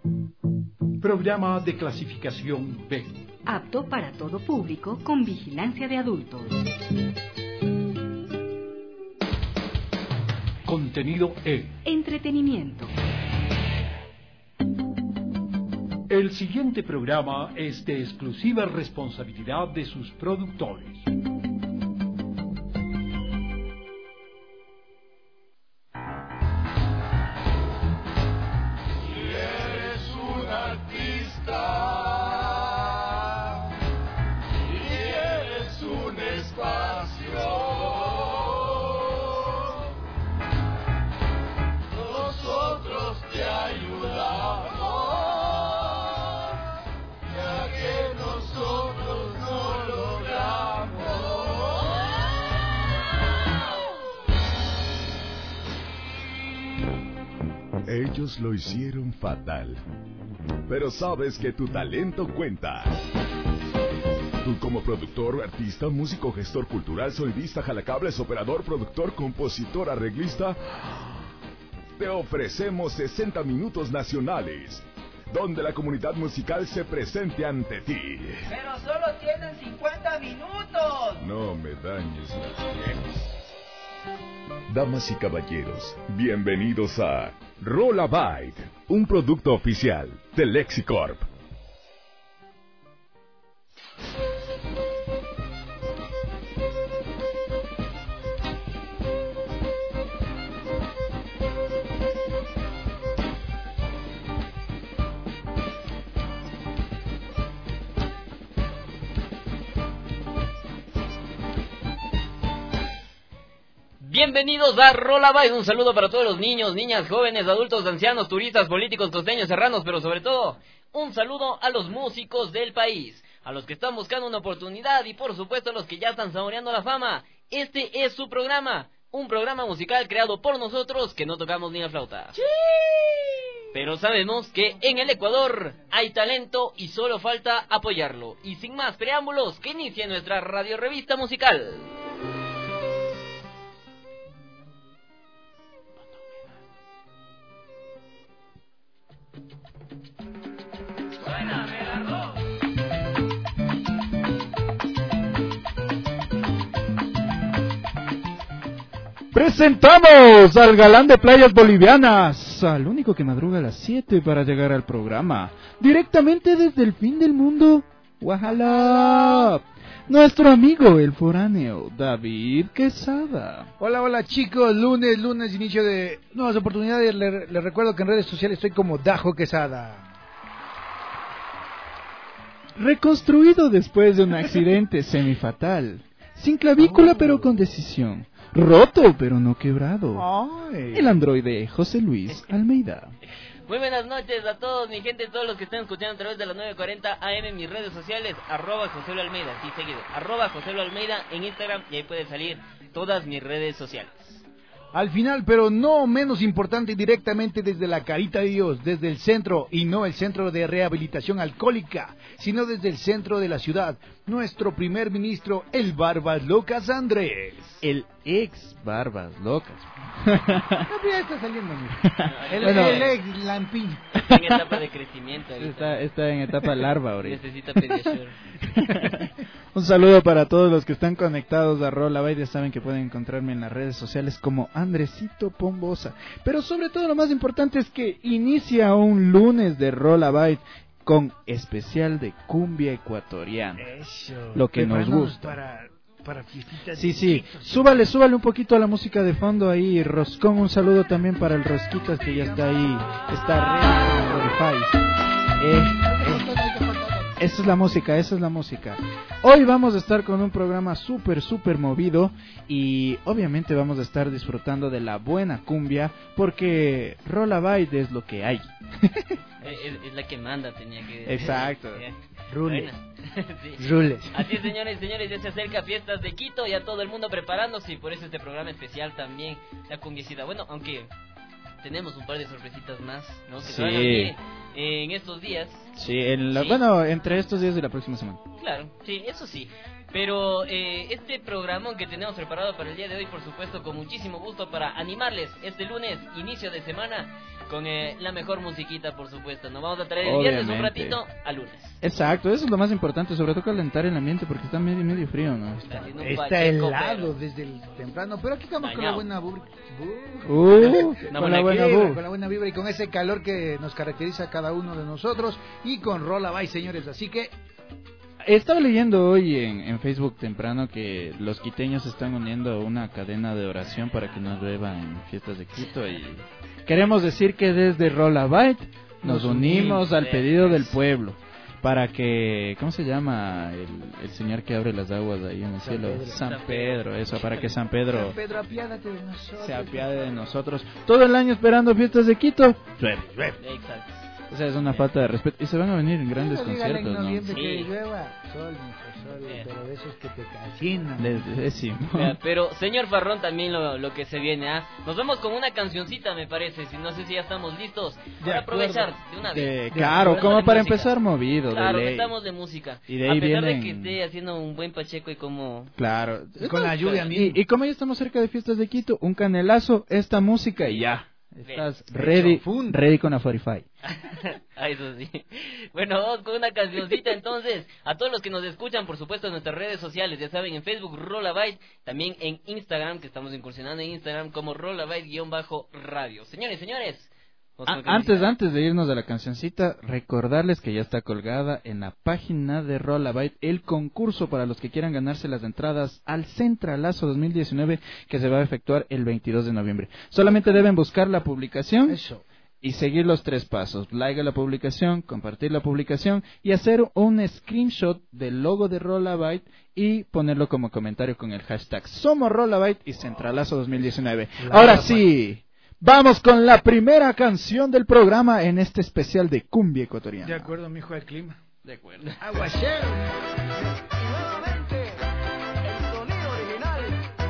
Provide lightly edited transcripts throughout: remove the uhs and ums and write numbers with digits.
Programa de clasificación B. Apto para todo público con vigilancia de adultos. Contenido E. Entretenimiento. El siguiente programa es de exclusiva responsabilidad de sus productores. Ellos lo hicieron fatal, pero sabes que tu talento cuenta. Tú como productor, artista, músico, gestor cultural, sonidista, jalacables, operador, productor, compositor, arreglista, te ofrecemos 60 minutos nacionales, donde la comunidad musical se presente ante ti. ¡Pero solo tienen 50 minutos! No me dañes las ideas. Damas y caballeros, bienvenidos a Rollabyte, un producto oficial de Lexicorp. Bienvenidos a Rollabyte, un saludo para todos los niños, niñas, jóvenes, adultos, ancianos, turistas, políticos, costeños, serranos, pero sobre todo, un saludo a los músicos del país, a los que están buscando una oportunidad y por supuesto a los que ya están saboreando la fama. Este es su programa, un programa musical creado por nosotros que no tocamos ni la flauta. ¡Sí! Pero sabemos que en el Ecuador hay talento y solo falta apoyarlo. Y sin más preámbulos, que inicie nuestra radiorevista musical. Presentamos al galán de playas bolivianas, al único que madruga a las 7 para llegar al programa, directamente desde el fin del mundo, Oaxaca, nuestro amigo el foráneo, David Quesada. Hola chicos, lunes, inicio de nuevas oportunidades, les recuerdo que en redes sociales estoy como Dajo Quesada. Reconstruido después de un accidente semifatal, sin clavícula pero con decisión. Roto, pero no quebrado. Ay. El androide José Luis Almeida. Muy buenas noches a todos, mi gente, todos los que están escuchando a través de las 9:40 AM en mis redes sociales, @José Luis Almeida, sí, seguido, @José Luis Almeida en Instagram, y ahí pueden salir todas mis redes sociales. Al final, pero no menos importante, directamente desde la Carita de Dios, desde el centro, y no el centro de rehabilitación alcohólica, sino desde el centro de la ciudad, nuestro primer ministro, el Barbas Locas Andrés. El ex Barbas Locas. Ya está saliendo, el ex Lampiño. Está en etapa de crecimiento ahorita. Está en etapa larva ahorita. Necesita Pediasure. Un saludo para todos los que están conectados a Rollabyte. Ya saben que pueden encontrarme en las redes sociales como Andresito Pombosa. Pero sobre todo lo más importante es que inicia un lunes de Rollabyte con especial de cumbia ecuatoriana. Eso. Lo que nos gusta. Para fiestitas. Sí. Súbale un poquito a la música de fondo ahí, Roscón. Un saludo también para el Rosquitas que ya está ahí. Está ready con Spotify. Esa es la música. Hoy vamos a estar con un programa súper movido y obviamente vamos a estar disfrutando de la buena cumbia porque Rollabyte es lo que hay. Es la que manda, tenía que decir. Exacto. Rules. Sí. Rules. Así es, señores, ya se acerca Fiestas de Quito, ya todo el mundo preparándose y por eso este programa especial también, la cumbiecita. Bueno, aunque tenemos un par de sorpresitas más, ¿no? Que se van a venir en estos días. Sí, bueno, entre estos días y la próxima semana. Claro, sí, eso sí. Pero este programón que tenemos preparado para el día de hoy, por supuesto, con muchísimo gusto para animarles este lunes, inicio de semana, con la mejor musiquita, por supuesto. Nos vamos a traer el viernes un ratito al lunes. Exacto, eso es lo más importante, sobre todo calentar el ambiente porque está medio frío, ¿no? Está helado desde el temprano, pero aquí estamos con la buena con la buena vibra y con ese calor que nos caracteriza a cada uno de nosotros y con Rola Bye, señores, así que... Estaba leyendo hoy en Facebook temprano que los quiteños están uniendo a una cadena de oración para que nos llueva en fiestas de Quito y queremos decir que desde Rola Bye nos unimos al pedido del pueblo para que, ¿cómo se llama el señor que abre las aguas ahí en el cielo? San Pedro, eso, para que San Pedro apiádate de nosotros, se apiade de nosotros. Todo el año esperando fiestas de Quito, llueve. Exacto. O sea, es una falta de respeto. Y se van a venir en grandes conciertos, en ¿no? Sí. Que llueva. Sol, pero de esos que te calcinan. Pero, señor Farrón, también lo que se viene, ¿ah? Nos vamos con una cancioncita, me parece. Si no sé si ya estamos listos para aprovechar de una vez. Claro, como para empezar movido. Claro, que estamos de música. Y de ahí a pesar vienen... de que esté haciendo un buen Pacheco y como... Claro. Con la lluvia mismo. Y como ya estamos cerca de fiestas de Quito, un canelazo, esta música y ya. Estás ready con la 45. Eso sí. Bueno, vamos con una cancioncita entonces. A todos los que nos escuchan, por supuesto, en nuestras redes sociales, ya saben, en Facebook, Rola Bye, también en Instagram, que estamos incursionando en Instagram como Rola Bye_radio. Señores, antes de irnos de la cancioncita, recordarles que ya está colgada en la página de Rola Bye el concurso para los que quieran ganarse las entradas al Centralazo 2019 que se va a efectuar el 22 de noviembre. Solamente deben buscar la publicación y seguir los 3 pasos. Like a la publicación, compartir la publicación y hacer un screenshot del logo de Rola Bye y ponerlo como comentario con el hashtag Somos Rola Bye y Centralazo 2019. Ahora sí... Vamos con la primera canción del programa en este especial de cumbia ecuatoriana. De acuerdo, mijo, al clima. De acuerdo. Aguachero. Nuevamente, el sonido original.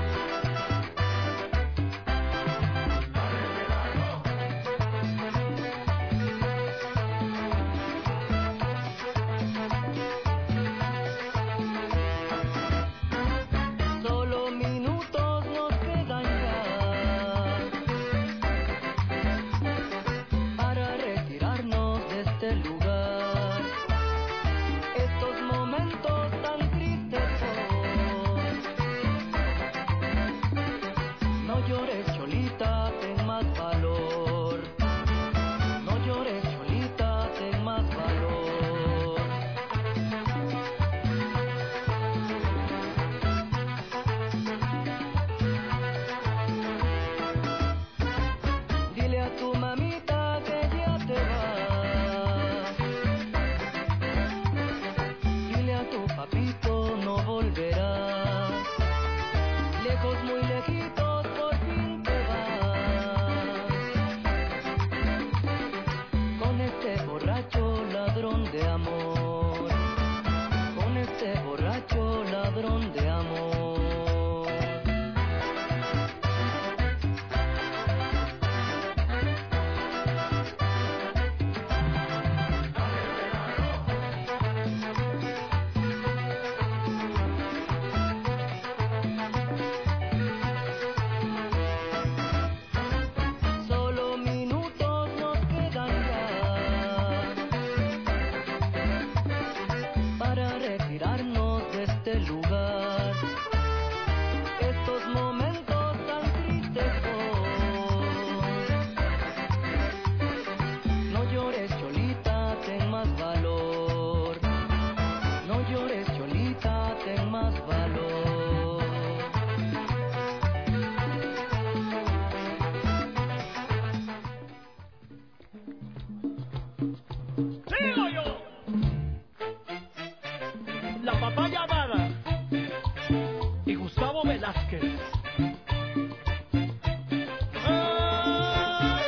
Solo minutos nos quedan ya para retirarnos de este lugar. Estos momentos tan tristes son. No llores, Cholita, ten más valor. No llores, Cholita, ten más valor. Dile a tu mamita que ya te vas. Dile a tu papito no volverás. Lejos, muy lejitos, por fin te vas. Con este borracho ladrón de amor. Con este borracho ladrón de amor. Solo minutos nos quedan ya para retirarnos de este lugar. Estos momentos tan tristes son. No llores, Cholita, ten más valor. No llores, Cholita, ten más valor. ¡Sigo yo! La papaya dada y Gustavo Velázquez. ¡Ay!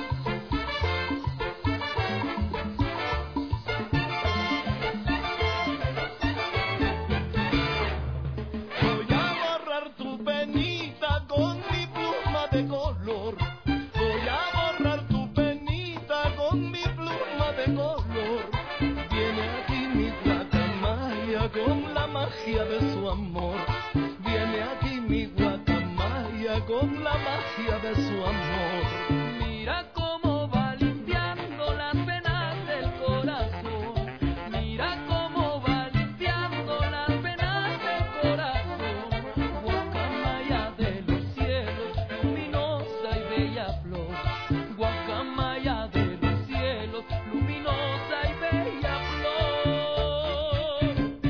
Voy a borrar tu penita con mi pluma de color. Voy a borrar tu penita con mi pluma de color. Viene aquí mi guacamaya con la magia de su amor. Viene aquí mi guacamaya con la magia de su amor. Mira cómo va limpiando las penas del corazón. Mira cómo va limpiando las penas del corazón. Guacamaya de los cielos, luminosa y bella flor. Guacamaya de los cielos, luminosa y bella flor.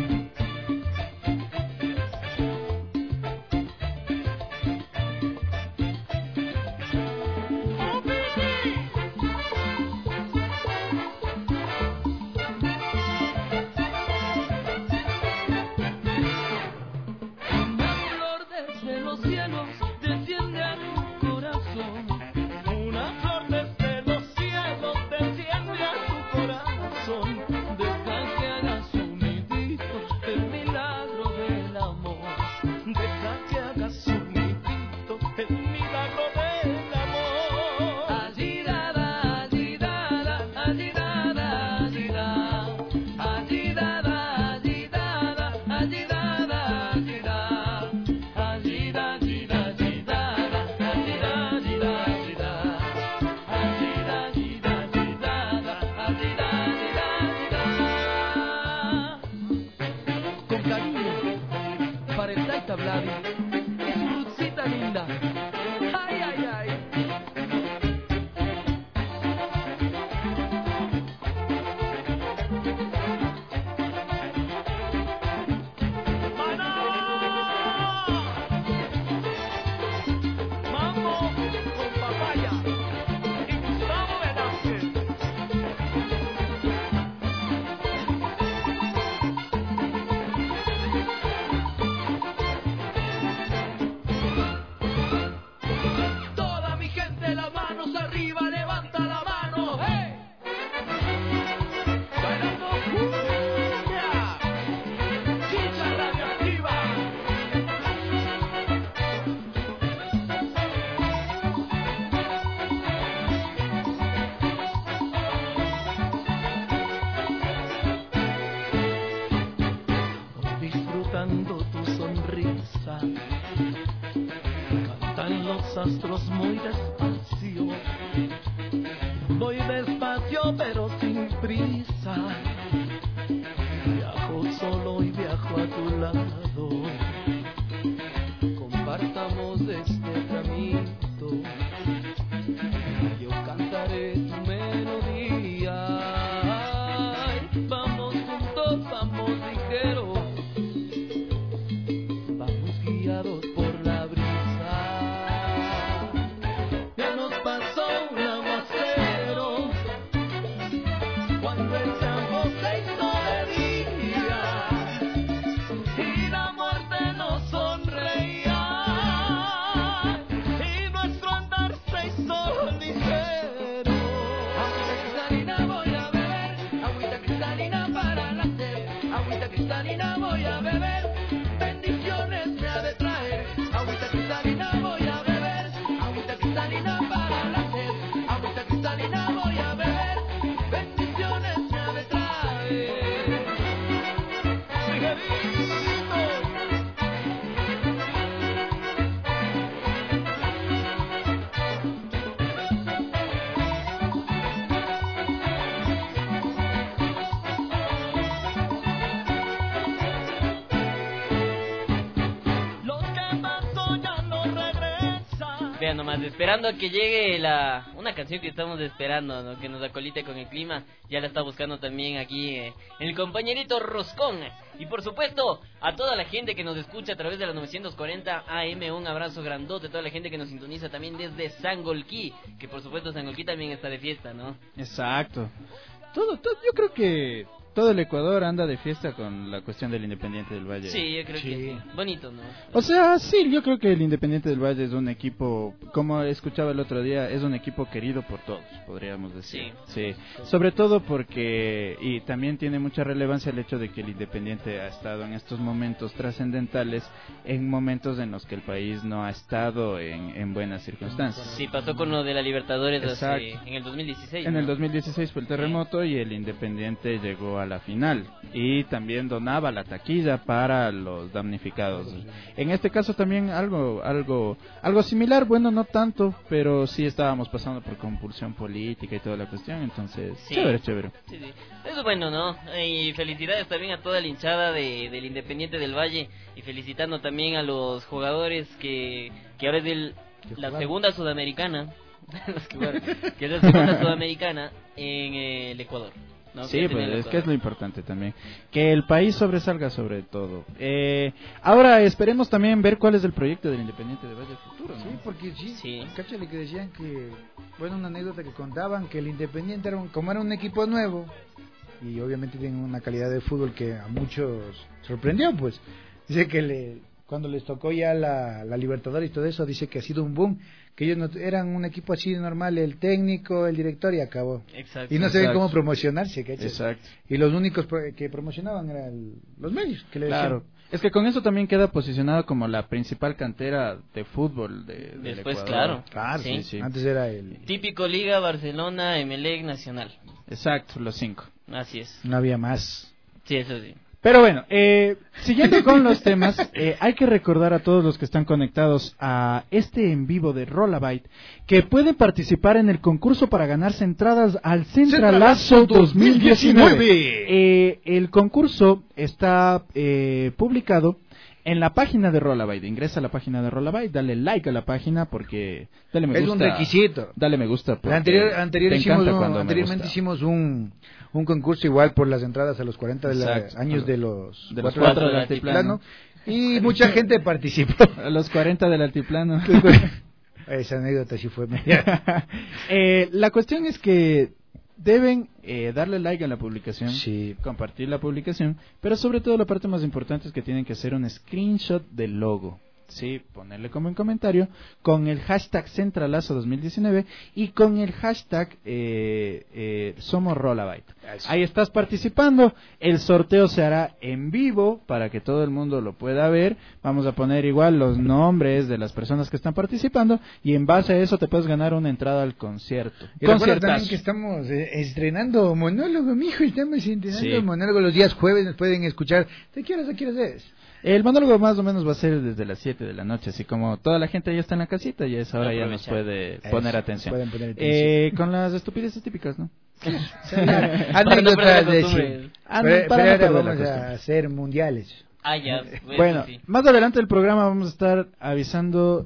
Una flor desde los cielos desciende a tu corazón. Una flor desde los cielos desciende a tu corazón. Deja que haga su nidito el milagro del amor. Deja que haga su nidito el milagro del amor. Allí dada, allí dada, allí dada, allí da. Allí dada, allí dada, allí dada, allí da. Allí da, allí da, allí dada, allí da, allí da, allí da. Allí da, allí da, allí dada, allí da, allí da, allí da. Con cariño, para el Taita Vladi, es Rutsita linda. Ay, ay, ay. Mambo con papaya y Gustavo Velázquez. Toda mi gente, las manos arriba, levanta la mano, ¡hey! Bailando cumbia, chicha radioactiva. Disfrutando tu sonrisa, cantan los astros muy despacio. Voy despacio pero sin prisa, viajo solo y viajo a tu lado. Compartamos este caminito, yo cantaré tu melodía. Ay, vamos juntos, vamos ligeros, vamos guiados por la brisa. Ya nos pasó un aguacero cuando el campo se hizo de día y la muerte nos sonreía y nuestro andar se hizo ligero. Agüita cristalina voy a beber, agüita cristalina para la sed, agüita cristalina voy a beber, bendiciones me ha de traer. Agüita cristalina voy a beber, agüita cristalina para la sed, agüita cristalina voy a beber, bendiciones me ha de traer. Miguelito. Lo que pasó ya no regresa. Vean nomás, esperando a que llegue una canción que estamos esperando, ¿no? Que nos acolite con el clima. Ya la está buscando también aquí el compañerito Roscón. Y por supuesto, a toda la gente que nos escucha a través de la 940 AM, un abrazo grandote. Toda la gente que nos sintoniza también desde Sangolquí, que por supuesto Sangolquí también está de fiesta, ¿no? Exacto. Todo, yo creo que todo el Ecuador anda de fiesta con la cuestión del Independiente del Valle. Sí, yo creo que sí. Bonito, ¿no? O sea, sí, yo creo que el Independiente del Valle es un equipo, como escuchaba el otro día, es un equipo querido por todos, podríamos decir. Sí. Sobre todo porque, y también tiene mucha relevancia el hecho de que el Independiente ha estado en estos momentos trascendentales, en momentos en los que el país no ha estado en buenas circunstancias. Sí, pasó con lo de la Libertadores Exacto. en el 2016. En ¿no? el 2016 fue el terremoto y el Independiente llegó a a la final y también donaba la taquilla para los damnificados. En este caso también algo similar, bueno, no tanto, pero sí estábamos pasando por compulsión política y toda la cuestión, entonces Sí. chévere. Sí, sí. Eso es bueno, ¿no? Y felicidades también a toda la hinchada del Independiente del Valle y felicitando también a los jugadores que ahora es la segunda sudamericana, los que jugaron, que es la segunda sudamericana en el Ecuador. ¿no? Sí, Que pues tiene el es que es Ecuador. lo importante también, que el país sobresalga sobre todo. Ahora esperemos también ver cuál es el proyecto del Independiente de Valle Futuro, ¿no? Sí, porque sí, Sí. cáchale que decían que, bueno, una anécdota que contaban, que el Independiente como era un equipo nuevo, y obviamente tienen una calidad de fútbol que a muchos sorprendió, pues, dice que cuando les tocó ya la Libertadores y todo eso, dice que ha sido un boom, que ellos no, eran un equipo así normal, el técnico, el director y acabó. Exacto. Y no sabían Exacto. cómo promocionarse, ¿cachai? Exacto. Y los únicos que promocionaban eran los medios, que le decían. Claro, es que con eso también queda posicionado como la principal cantera de fútbol del Después, Ecuador. Claro, Sí. Sí. antes era el... Típico Liga, Barcelona, Emelec, Nacional. Exacto, los 5. Así es. No había más. Sí, eso sí. Pero bueno, siguiendo con los temas, hay que recordar a todos los que están conectados a este en vivo de Rollabyte que pueden participar en el concurso para ganarse entradas al Centralazo 2019. El concurso está publicado en la página de Rollabyte. Ingresa a la página de Rollabyte, dale like a la página porque dale me Es gusta. un requisito. Dale me gusta. porque Anteriormente hicimos un concurso igual por las entradas a los 40 Exacto. años de los de los 4 4 del del altiplano. y mucha gente participó. A los 40 del altiplano. Esa anécdota sí fue media. La cuestión es que deben darle like a la publicación, Sí. compartir la publicación, pero sobre todo la parte más importante es que tienen que hacer un screenshot del logo. Sí, ponerle como en comentario con el hashtag Centralazo 2019 y con el hashtag Somos Rollabyte. Ahí estás participando, el sorteo se hará en vivo para que todo el mundo lo pueda ver. Vamos a poner igual los nombres de las personas que están participando y en base a eso te puedes ganar una entrada al concierto. Y recuerda Conciertazo. también que estamos estrenando monólogo, mijo, estamos estrenando Sí. monólogo los días jueves, nos pueden escuchar. ¿De qué horas es? El monólogo más o menos va a ser desde las 7 de la noche, así como toda la gente ya está en la casita y a esa hora ya nos puede poner Eso, atención. pueden poner atención. Con las estupideces típicas, ¿no? Anécdotas de costumbre. sí. Ah, no, Pero para no ahora perder la vamos costumbre. a hacer mundiales. Ah, ya. Bueno, sí. más adelante del programa vamos a estar avisando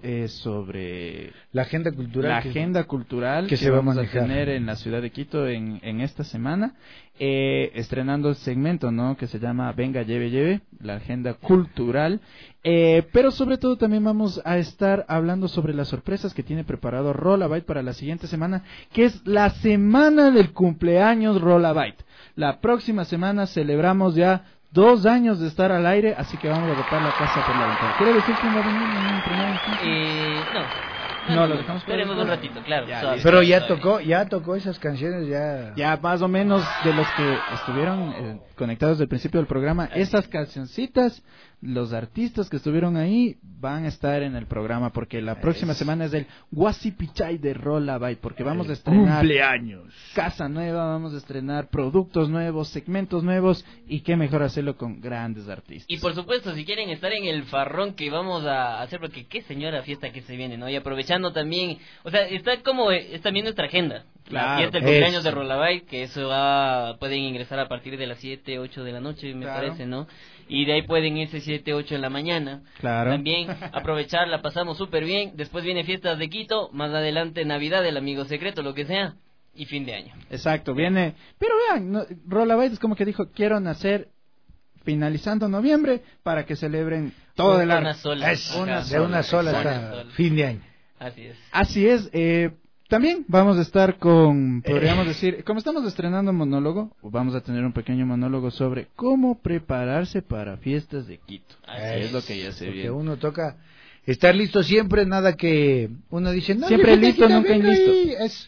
sobre La agenda cultural. la que- agenda cultural que que se va a vamos a manejar. tener en la ciudad de Quito en esta semana, estrenando el segmento, ¿no? Que se llama Venga Lleve, la agenda cultural, pero sobre todo también vamos a estar hablando sobre las sorpresas que tiene preparado Rollabyte para la siguiente semana, que es la semana del cumpleaños Rollabyte. La próxima semana celebramos ya 2 años de estar al aire, así que vamos a botar la casa por la ventana. ¿Quiere decir quién va a venir en un primer instante? No, lo dejamos para Esperemos después. un ratito, claro. Ya, suave, Pero suave. ya tocó esas canciones, ya. Ya más o menos de los que estuvieron conectados desde el principio del programa, esas cancioncitas, los artistas que estuvieron ahí van a estar en el programa porque la próxima semana es el Guasipichay de Rollabyte, porque vamos a estrenar Cumpleaños. casa nueva, vamos a estrenar productos nuevos, segmentos nuevos y qué mejor hacerlo con grandes artistas. Y por supuesto, si quieren estar en el farrón que vamos a hacer, porque qué señora fiesta que se viene, ¿no? Y aprovechando también, o sea, es también nuestra agenda. La Claro, fiesta del cumpleaños eso. de Rollabyte, que eso pueden ingresar a partir de las 7, 8 de la noche, me Claro. parece, ¿no? Y de ahí pueden irse 7, 8 de la mañana. Claro. También aprovechar, la pasamos súper bien. Después viene fiestas de Quito, más adelante Navidad, el amigo secreto, lo que sea, y fin de año. Exacto, viene, pero vean, no, Rollabyte es como que dijo, quiero nacer finalizando noviembre para que celebren todo el Una año. sola. Es Ajá. de una sola Una hasta sola. fin de año. Así es. Así es, también vamos a estar con, podríamos decir, como estamos estrenando monólogo, vamos a tener un pequeño monólogo sobre cómo prepararse para fiestas de Quito. Así Es lo que ya se Porque viene. uno toca estar listo siempre, nada que uno dice, no, Siempre yo listo, quita, nunca venga listo. ahí. Es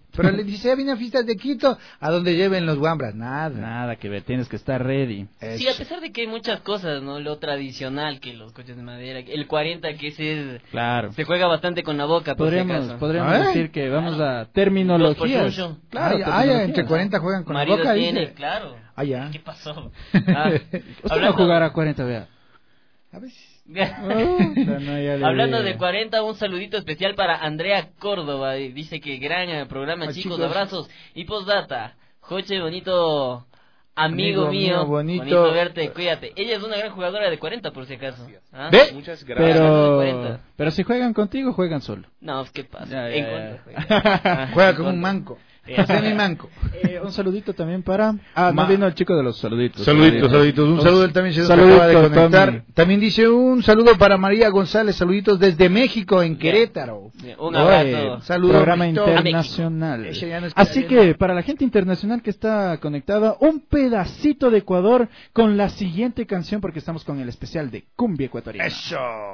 Pero le dice, viene a fiestas de Quito, a donde lleven los guambras. Nada que ver, tienes que estar ready. Sí, a pesar de que hay muchas cosas, ¿no? Lo tradicional, que los coches de madera, el 40, que ese Claro. se juega bastante con la boca, por si acaso. Podríamos decir que vamos a terminologías. Los Claro, ya, entre 40 juegan con la marido boca, tiene, dice. claro. Ya. ¿Qué pasó? Usted no jugará 40, vea. A ver. Hablando de 40, un saludito especial para Andrea Córdoba. Dice que gran programa, chicos, abrazos. Y postdata, Joche, bonito amigo mío, bonito verte, cuídate. Ella es una gran jugadora de 40, por si acaso. ¿Ah? ¿Ve? Muchas gracias. Pero si juegan contigo, juegan solo. No, ¿qué pasa? Ya. Juega con un manco. Semi-manco. Un saludito también para... no vino el chico de los saluditos. Saluditos. Un saludo, él también se acaba de conectar. También dice un saludo para María González, saluditos desde México, en Querétaro. Un abrazo. Saludos. Programa internacional. Así que, para la gente internacional que está conectada, un pedacito de Ecuador con la siguiente canción, porque estamos con el especial de Cumbia Ecuatoriana. ¡Eso!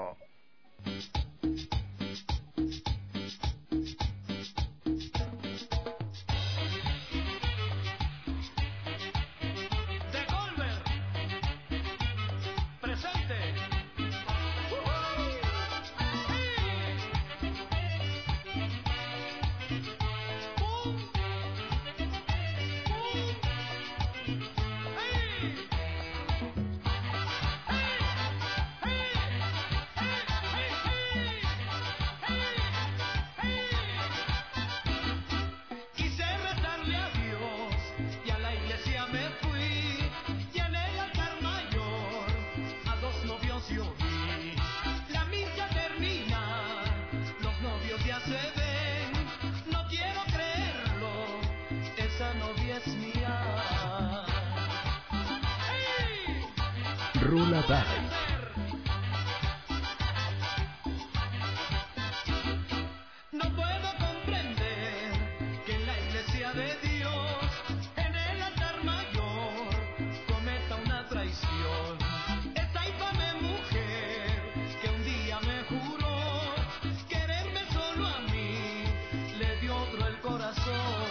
No puedo comprender que en la iglesia de Dios, en el altar mayor, cometa una traición. Esa infame mujer que un día me juró quererme solo a mí, le dio otro el corazón.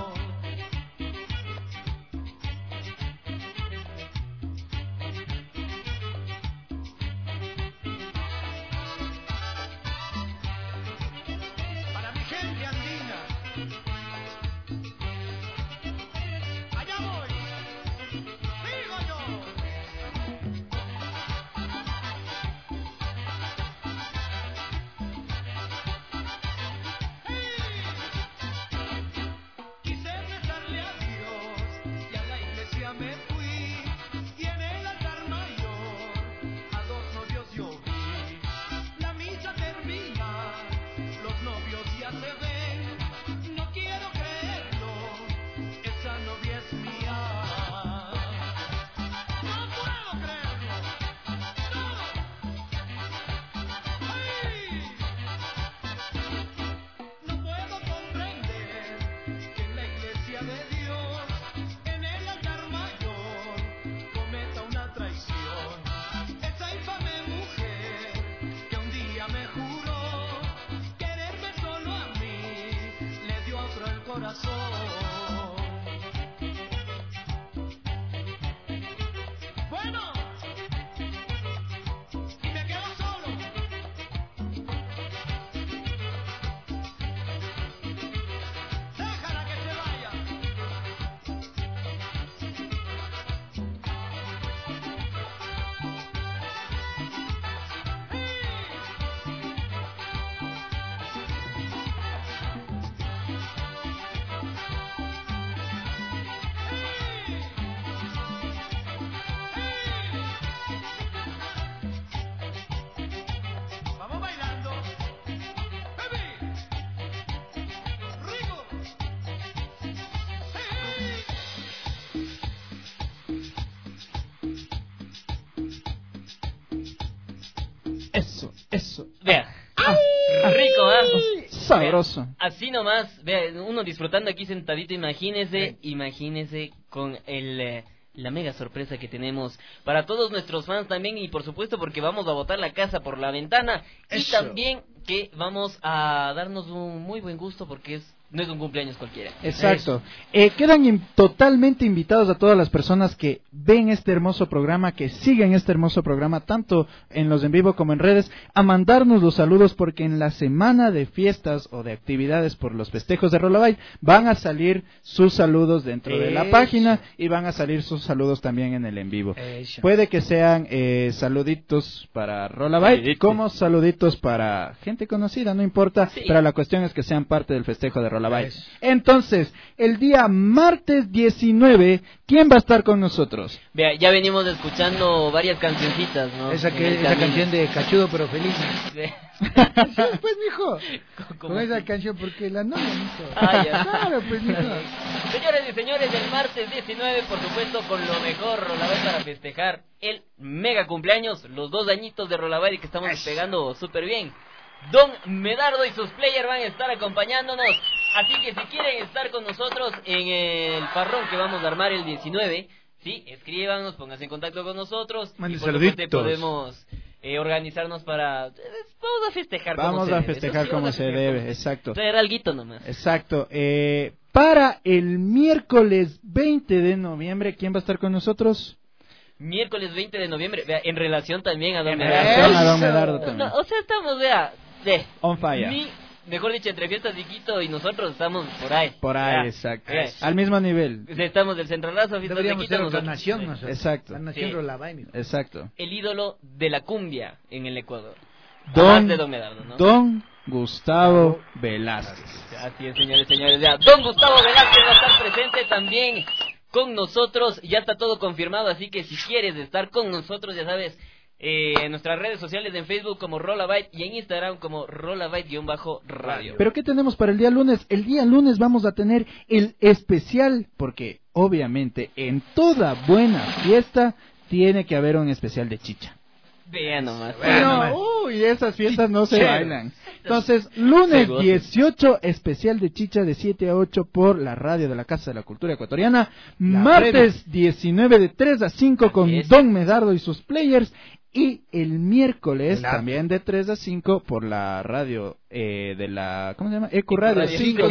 Eso. Vea. Rico, ¿eh? Sabroso. Vea, así nomás, vea, uno disfrutando aquí sentadito, imagínese con la mega sorpresa que tenemos para todos nuestros fans también, y por supuesto porque vamos a botar la casa por la ventana. Y también que vamos a darnos un muy buen gusto porque es no es un cumpleaños cualquiera. Exacto. Quedan totalmente invitados a todas las personas que ven este hermoso programa, que siguen este hermoso programa, tanto en los en vivo como en redes, a mandarnos los saludos, porque en la semana de fiestas o de actividades por los festejos de Rolabay van a salir sus saludos dentro de la página y van a salir sus saludos también en el en vivo. Puede que sean saluditos para Rolabay como saluditos para gente conocida, no importa, pero la cuestión es que sean parte del festejo de Rolabay. Entonces, el día martes 19, ¿quién va a estar con nosotros? Vea, ya venimos escuchando varias cancioncitas, ¿no? Esa canción de Cachudo pero feliz. Sí, pues, mijo. Con esa canción, porque la novia, mijo. Ya. Claro, pues, mijo. Señores y señores, el martes 19, por supuesto, con lo mejor, Rolabay, para festejar el mega cumpleaños, los 2 añitos de Rolabay que estamos pegando súper bien. Don Medardo y sus players van a estar acompañándonos, así que si quieren estar con nosotros en el parrón que vamos a armar el 19, sí, escríbanos, pónganse en contacto con nosotros. Mande y por supuesto saluditos. Podemos organizarnos para... Vamos a festejar Vamos a festejar como se debe, exacto. Traer alguito nomás. Exacto. Para el miércoles 20 de noviembre, ¿quién va a estar con nosotros? Miércoles 20 de noviembre, vea, en relación también a Don En Medardo. relación a Don Medardo también. No, o sea, estamos, vea, on fire. Mejor dicho, entre Fiestas de Quito y nosotros estamos por ahí. Por ahí, exacto. Al mismo nivel. Estamos del Centralazo, Fiestas de Deberíamos Quito. ser otra nosotros. nación, nosotros. Exacto. La nación Rolabay, mijo. Exacto. El ídolo de la cumbia en el Ecuador. Don De Don Medardo, ¿no? Don Gustavo Velázquez. Así es, señores, señores. Ya, Don Gustavo Velázquez va a estar presente también con nosotros. Ya está todo confirmado, así que si quieres estar con nosotros, ya sabes, en nuestras redes sociales, en Facebook como Rolabay y en Instagram como Rolabay_radio. ¿Pero qué tenemos para el día lunes? El día lunes vamos a tener el especial, porque obviamente en toda buena fiesta tiene que haber un especial de chicha. Vean nomás. Uy, esas fiestas no se bailan. Entonces, lunes 18, especial de chicha de 7 a 8 por la radio de la Casa de la Cultura Ecuatoriana. Martes 19 de 3 a 5 con Don Medardo y sus players. Y el miércoles también de 3 a 5 por la radio de la... ¿Cómo se llama? Ecuradio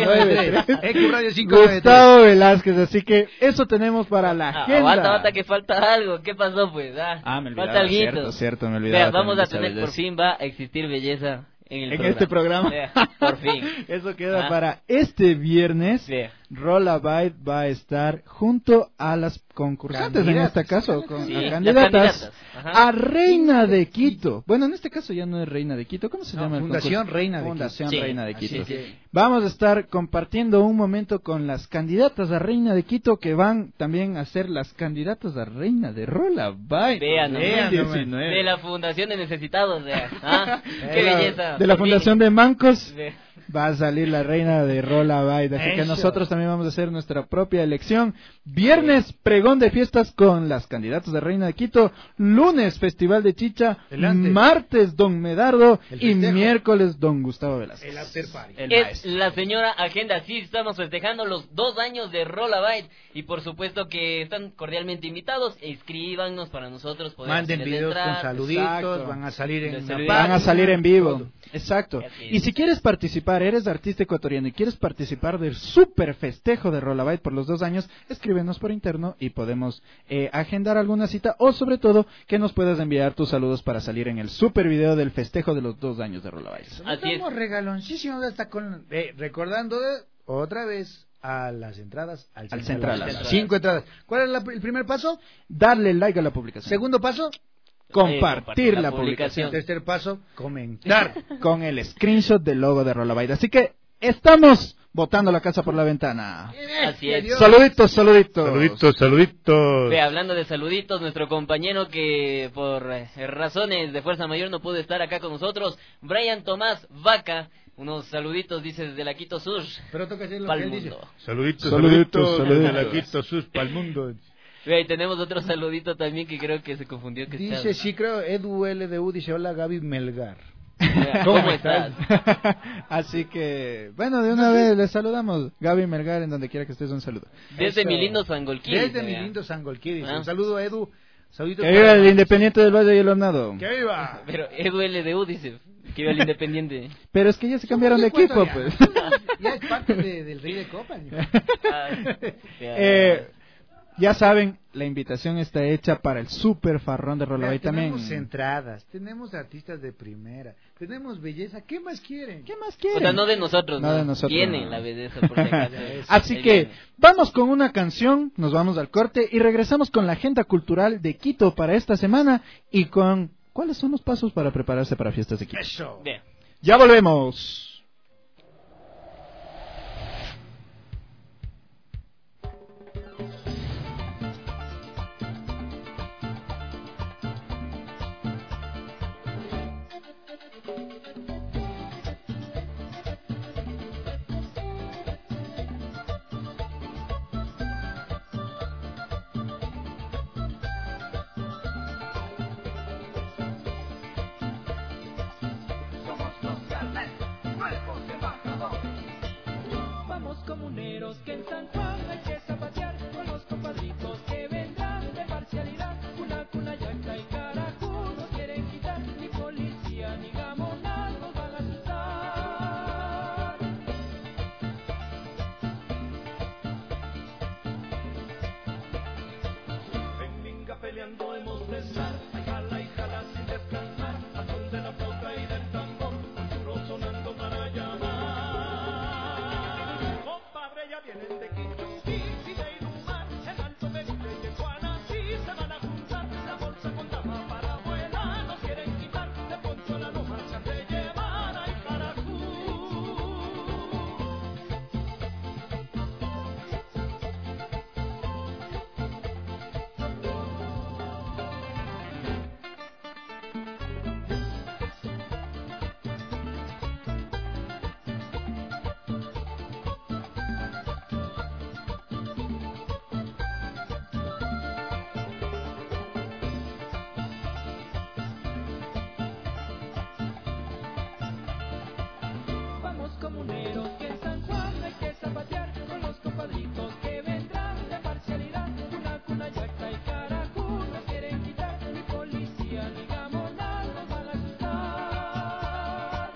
593. Ecuradio 593. Gustavo Velázquez. Así que eso tenemos para la agenda. Aguanta, que falta algo. ¿Qué pasó, pues? Me olvidaba. Falta alguito. Cierto, me olvidaba. Vea, vamos a tener, por fin va a existir belleza en este programa. Vea, por fin. Eso queda para este viernes. Rolabay va a estar junto a las concursantes, en este caso, con las candidatas a Reina de Quito. Bueno, en este caso ya no es Reina de Quito. ¿Cómo se llama? Fundación Reina de Quito. Fundación Reina de Quito. Sí. Vamos a estar compartiendo un momento con las candidatas a Reina de Quito, que van también a ser las candidatas a Reina de Rolabay. Vean, de la Fundación de Necesitados. Qué belleza. De la Fundación de Mancos. Va a salir la Reina de Rolabay. Así que nosotros también vamos a hacer nuestra propia elección. Viernes, pregón de fiestas con las candidatas de Reina de Quito. Lunes, Festival de Chicha. Martes, Don Medardo. Y miércoles, Don Gustavo Velázquez. El after party. Es la señora agenda. Sí, estamos festejando los 2 años de Rolabay. Y por supuesto que están cordialmente invitados. Escríbanos para nosotros poder manden videos con saluditos. Exacto. Van a salir en vivo. Exacto. Y si quieres participar, eres artista ecuatoriano y quieres participar del super festejo de Rolabay por los 2 años, escríbenos por interno y podemos agendar alguna cita, o sobre todo que nos puedas enviar tus saludos para salir en el super video del festejo de los 2 años de Rolabay. Estamos regaloncísimos hasta con recordando otra vez a las entradas al Central. 5 entradas. ¿Cuál es el primer paso? Darle like a la publicación. Segundo paso, compartir la publicación. Tercer paso, comentar con el screenshot del logo de Rolabay. Así que estamos botando la casa por la ventana. Así es. Saluditos. Ve, hablando de saluditos, nuestro compañero que por razones de fuerza mayor no pudo estar acá con nosotros, Brian Tomás Vaca. Unos saluditos, dice, desde la Quito Sur. Pero toca decir lo pa'l que él mundo. dice. Saluditos. Desde la Quito Sur para el mundo. Ve, y tenemos otro saludito también que creo que se confundió. Dice, sí creo, Edu LDU dice, hola Gaby Melgar. ¿Cómo estás? Así que, bueno, de una vez les saludamos. Gaby Melgar, en donde quiera que estés, un saludo. Desde mi lindo Sangolquí. Un saludo a Edu. Que viva el Independiente del Valle y el Hornado. ¡Que viva! Pero Edu LDU dice. Que iba el Independiente. Pero es que ya se cambiaron de equipo, pues. Ya es parte del Rey de Copa. Ya saben, la invitación está hecha para el Super Farrón de Rolabay también. Tenemos entradas, tenemos artistas de primera, tenemos belleza. ¿Qué más quieren? ¿Qué más O quieren? sea, no de nosotros, No de nosotros, Tienen no. la belleza, por si acaso. Así Ahí que viene. vamos con una canción, nos vamos al corte y regresamos con la agenda cultural de Quito para esta semana y con cuáles son los pasos para prepararse para fiestas de Quito. Eso. Bien. Ya volvemos. Vamos comuneros que en San Juan hay que zapatear con los compadritos que vendrán de parcialidad. Cuna, yacta y carajú no quieren quitar, ni policía ni gamonal nos van a asustar. En Minga peleando hemos de estar, hay jala y jala sin descansar, a son de la flauta y del tambor, un duro sonando para llamar. Compadre, ya vienen de Quito, y de Inumar, en Alto Benito y de Juana, sí se van a juntar, la bolsa con dama para abuela, nos quieren quitar, de Poncho a la Loma se han de llevar al Carajú. Vamos comuneros que en San Juan hay que zapatear con los compadritos que vendrán de parcialidad. Cuna, yacta y carajú no quieren quitar, ni policía ni gamonal nos van a asustar.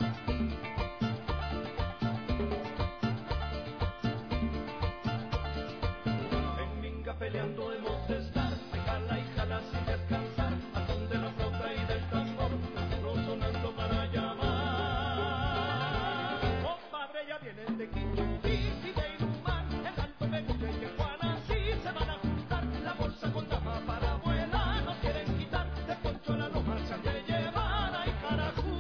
En Minga peleando hemos de estar, hay jala y jala sin descansar, a son de la flauta y del tambor, duro sonando para llamar. Compadre, ya vienen de Quito, y de Inumar, en Alto Benito y de Juana, sí se van a juntar, la bolsa con dama para abuela, nos quieren quitar, de Poncho a la Loma se han de llevar al Carajú.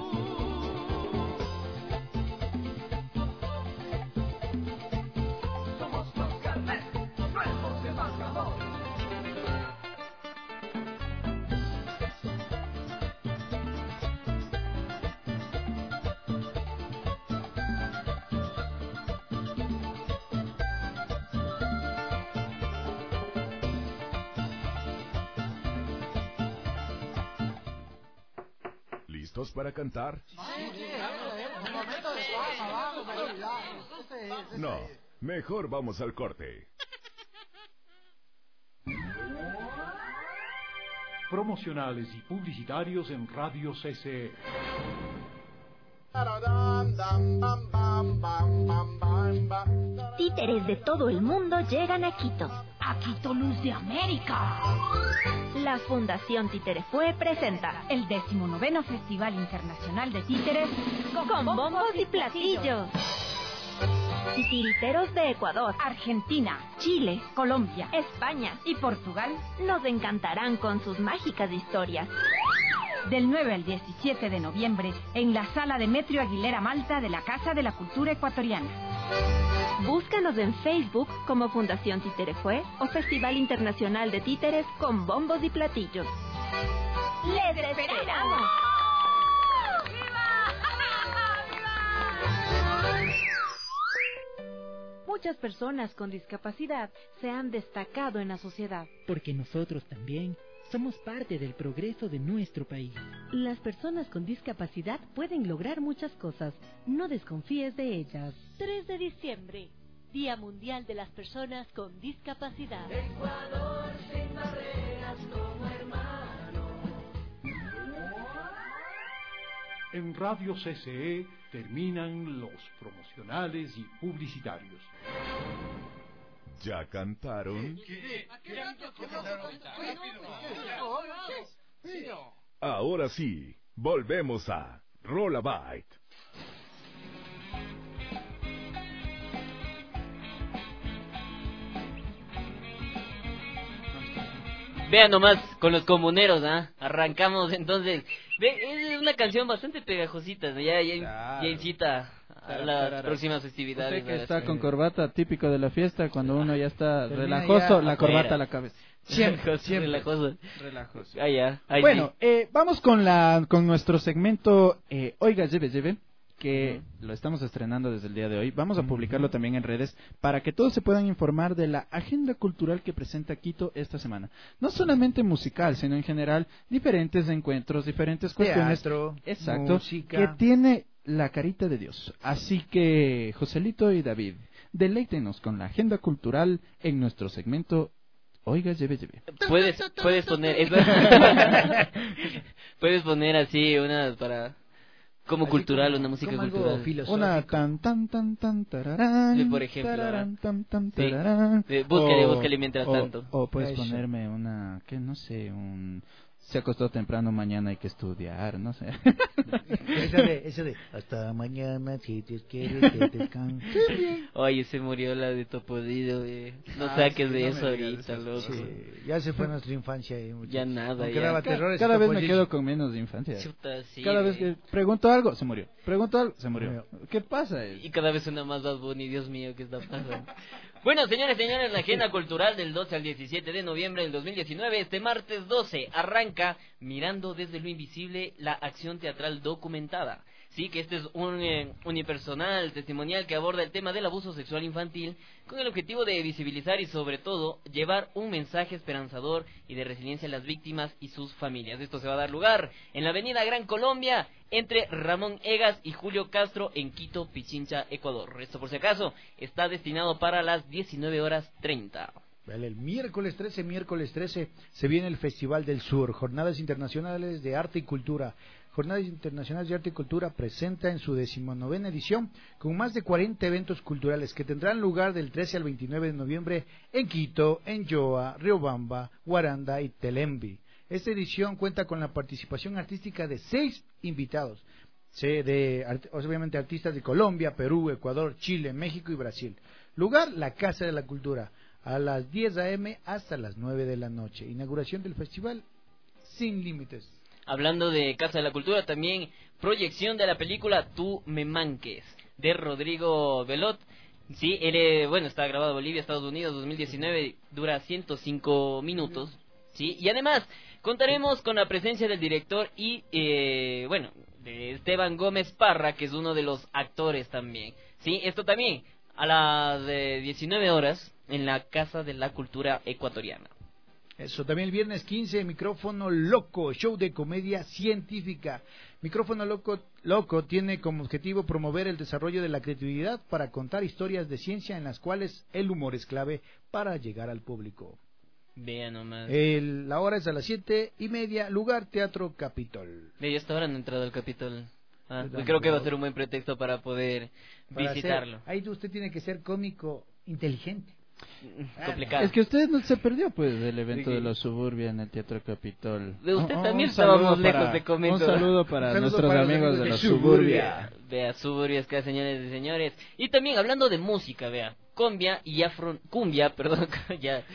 Somos los Carnet, nuevos embajadores. ¿Listos para cantar? No, mejor vamos al corte. Promocionales y publicitarios en Radio CC. Títeres de todo el mundo llegan a Quito. A Quito Luz de América. La Fundación Títerefue presenta El 19º Festival Internacional de Títeres con bombos y platillos. Titiriteros de Ecuador, Argentina, Chile, Colombia España y Portugal. nos encantarán con sus mágicas historias. Del 9 al 17 de noviembre en la sala Demetrio Aguilera Malta de la Casa de la Cultura Ecuatoriana. Búscanos en Facebook como Fundación Títerefue o Festival Internacional de Títeres con bombos y platillos. ¡Les esperamos! Muchas personas con discapacidad se han destacado en la sociedad. Porque nosotros también somos parte del progreso de nuestro país. Las personas con discapacidad pueden lograr muchas cosas. No desconfíes de ellas. 3 de diciembre, Día Mundial de las Personas con Discapacidad. Ecuador sin barreras como hermano. En Radio CCE terminan los promocionales y publicitarios. ¿Ya cantaron? Ahora sí, volvemos a Rollabite. Vean nomás, con los comuneros, ¿ah? Arrancamos entonces. Es una canción bastante pegajosita, ¿no? Ya incita a las próximas festividades. Usted que está con corbata, típico de la fiesta, cuando uno ya está relajoso, la corbata a la cabeza. Siempre. Relajoso. Bueno, vamos con nuestro segmento Oiga, lleve, que lo estamos estrenando desde el día de hoy. Vamos a publicarlo también en redes para que todos se puedan informar de la agenda cultural que presenta Quito esta semana. No solamente musical, sino en general diferentes encuentros, diferentes cuestiones. Teatro, exacto, música. que tiene la carita de Dios. Así que, Joselito y David, deleítenos con la agenda cultural en nuestro segmento Oiga, lleve. Puedes poner puedes poner así una para como así cultural, como, una música cultural. Una tan tararán. Sí, por ejemplo. Tararán, tararán. Sí. Búscale mientras tanto. O puedes ponerme una, que no sé, se acostó temprano, mañana hay que estudiar, no sé. Esa de hasta mañana, si Dios quiere, que descanse. Oye, se murió la de Topodido, no saques de eso ahorita, loco. Sí, ya se fue nuestra infancia. Ya nada, ya. Daba terrores, cada vez me quedo con menos de infancia. Chuta, sí, cada vez que pregunto algo, se murió. ¿Qué pasa? Y cada vez una más Bad Bunny, Dios mío, ¿qué está pasando? Bueno, señores, la agenda cultural del 12 al 17 de noviembre del 2019, este martes 12, arranca Mirando desde lo invisible, la acción teatral documentada. Sí, que este es un unipersonal testimonial que aborda el tema del abuso sexual infantil con el objetivo de visibilizar y sobre todo llevar un mensaje esperanzador y de resiliencia a las víctimas y sus familias. Esto se va a dar lugar en la avenida Gran Colombia entre Ramón Egas y Julio Castro en Quito, Pichincha, Ecuador. Esto por si acaso está destinado para las 19:30. Vale, el miércoles 13 se viene el Festival del Sur, Jornadas Internacionales de Arte y Cultura. Jornadas Internacionales de Arte y Cultura presenta en su 19ª edición con más de 40 eventos culturales que tendrán lugar del 13 al 29 de noviembre en Quito, en Yoa, Riobamba, Guaranda y Telembi. Esta edición cuenta con la participación artística de 6 invitados, obviamente artistas de Colombia, Perú, Ecuador, Chile, México y Brasil. Lugar, la Casa de la Cultura, a las 10 a.m. hasta las 9 de la noche. Inauguración del festival sin límites. Hablando de Casa de la Cultura, también proyección de la película Tú me manques, de Rodrigo Velot. Sí, él, está grabado en Bolivia, Estados Unidos, 2019, dura 105 minutos. Sí, y además contaremos con la presencia del director y, de Esteban Gómez Parra, que es uno de los actores también. Sí, esto también a las 19 horas en la Casa de la Cultura Ecuatoriana. Eso, también el viernes 15, Micrófono Loco, show de comedia científica. Micrófono Loco tiene como objetivo promover el desarrollo de la creatividad para contar historias de ciencia en las cuales el humor es clave para llegar al público. Vean nomás. La hora es a las 7:30, lugar Teatro Capitol. Yo hasta ahora no he entrado al Capitol. Creo que va a ser un buen pretexto para poder visitarlo. Ahí usted tiene que ser cómico inteligente. Complicado. Es que usted no se perdió pues del evento de los Suburbia en el Teatro Capitol. De usted también estábamos lejos de comentar. Un saludo para nuestros amigos de los Suburbia. Vea, Suburbias, que señores y señores. Y también hablando de música, vea, cumbia, perdón, ya.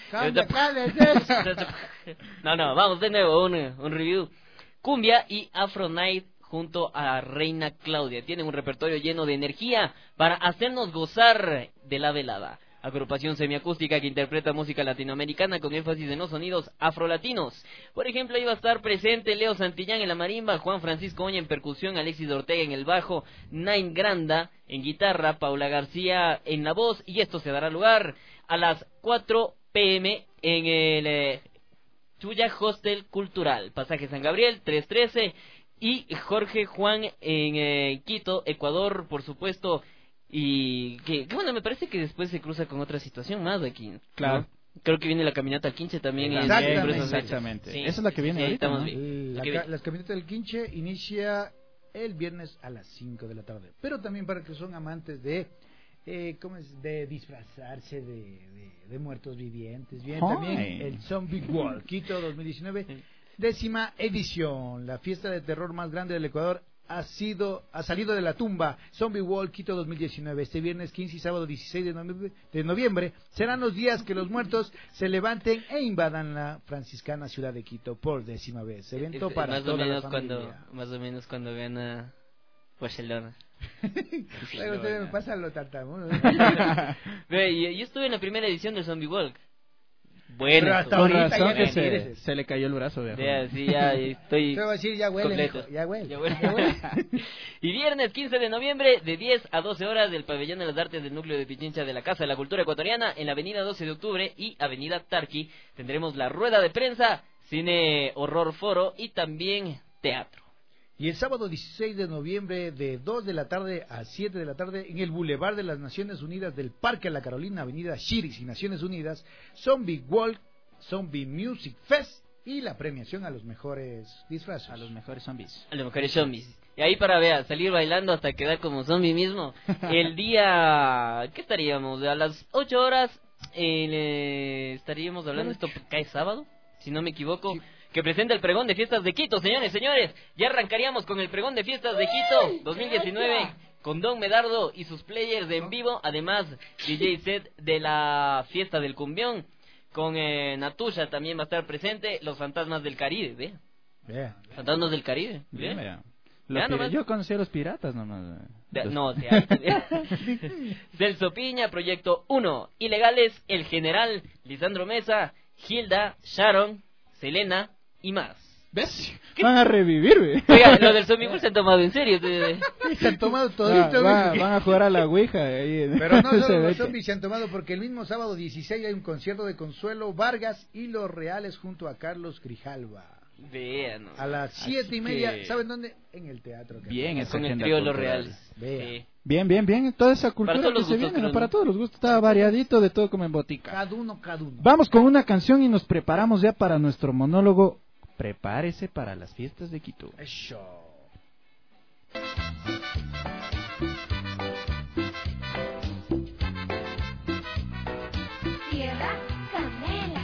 No, vamos de nuevo, un review. Cumbia y Afro Night junto a Reina Claudia. Tienen un repertorio lleno de energía para hacernos gozar de la velada. Agrupación semiacústica que interpreta música latinoamericana con énfasis en los sonidos afrolatinos. Por ejemplo, iba a estar presente Leo Santillán en la marimba, Juan Francisco Oña en percusión, Alexis Ortega en el bajo, Nain Granda en guitarra, Paula García en la voz, y esto se dará lugar a las 4 p.m. en el Chuya Hostel Cultural, Pasaje San Gabriel, 313, y Jorge Juan en Quito, Ecuador, por supuesto. Y que bueno, me parece que después se cruza con otra situación más de aquí. Claro. ¿No? Creo que viene la caminata al Quinche también. Exactamente. Sí. Esa es la que viene ahorita, ¿no? Las caminatas del Quinche inicia el viernes a las 5 de la tarde. Pero también para que son amantes de de disfrazarse de muertos vivientes. Bien, también el Zombie World Quito 2019, 10ª edición. La fiesta de terror más grande del Ecuador ha salido de la tumba. Zombie World Quito 2019. Este viernes 15 y sábado 16 de noviembre serán los días que los muertos se levanten e invadan la franciscana ciudad de Quito por 10ª vez. Evento para más toda o menos la familia. más o menos cuando gana Barcelona. Luego usted me pasa lo tartamudo. Ve, yo estuve en la primera edición del Zombie Walk. Bueno, pero hasta con razón que se le cayó el brazo, viejo. Sí, ya estoy. Te voy a decir, ya huele, completo. Mijo, ya huele. Ya huele. Y viernes 15 de noviembre, de 10 a 12 horas, del Pabellón de las Artes del Núcleo de Pichincha de la Casa de la Cultura Ecuatoriana, en la avenida 12 de octubre y avenida Tarqui, tendremos la rueda de prensa, cine horror foro y también teatro. Y el sábado 16 de noviembre, de 2 de la tarde a 7 de la tarde, en el Boulevard de las Naciones Unidas del Parque La Carolina, avenida Shiris y Naciones Unidas, Zombie Walk, Zombie Music Fest y la premiación a los mejores disfraces. A los mejores zombies. A los mejores zombies. Y ahí para salir bailando hasta quedar como zombie mismo. El día, ¿qué estaríamos? A las 8 horas estaríamos hablando, esto cae sábado, si no me equivoco. Sí. Que presenta el pregón de fiestas de Quito, señores. Ya arrancaríamos con el pregón de fiestas de Quito 2019 con Don Medardo y sus players en vivo, además DJ set de la fiesta del cumbión, con Natusha también va a estar presente, los fantasmas del Caribe, fantasmas del Caribe, yo conocí a los piratas nomás. Celso Piña, Proyecto 1, Ilegales, El General, Lisandro Mesa, Hilda, Sharon, Selena y más. ¿Ves? Van a revivir, güey. Oiga, lo del Zombie World se han tomado en serio. Se han tomado todito. Van a jugar a la Ouija. Pero no solo los zombies se han tomado, porque el mismo sábado 16 hay un concierto de Consuelo Vargas y Los Reales junto a Carlos Grijalva. Vean. A las 7:30, ¿saben dónde? En el teatro. Bien, con el trío Los Reales. Sí. Bien, toda esa cultura que se viene, para todos los gustos, está variadito de todo como en botica. Cada uno. Vamos con una canción y nos preparamos ya para nuestro monólogo. Prepárese para las fiestas de Quito. Eso. Tierra Canela.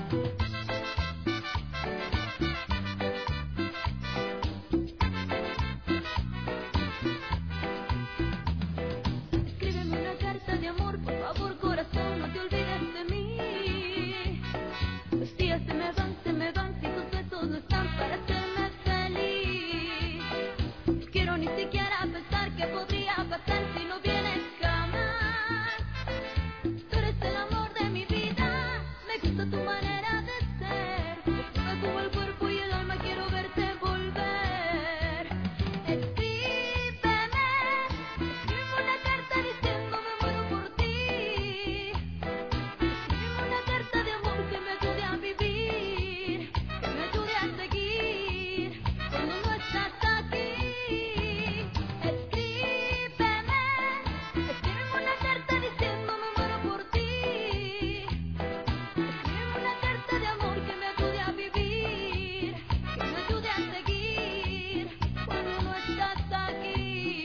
Escríbeme una carta de amor, por favor, corazón, no te olvides de mí. Los días se me van, si tus besos no están para hacerme feliz. No quiero ni siquiera pensar qué podría pasar si no vienes jamás. Tú eres el amor de mi vida, me gusta tu manera de ser. Me como el cuerpo y el alma, quiero verte volver. Escríbeme una carta diciendo me muero por ti. Escríbeme una carta de amor que me ayude a vivir, que me ayude a seguir cuando no estás aquí. Escríbeme una carta diciendo me muero por ti. Escríbeme una carta de amor que me ayude a vivir, que me ayude a seguir cuando no estás aquí.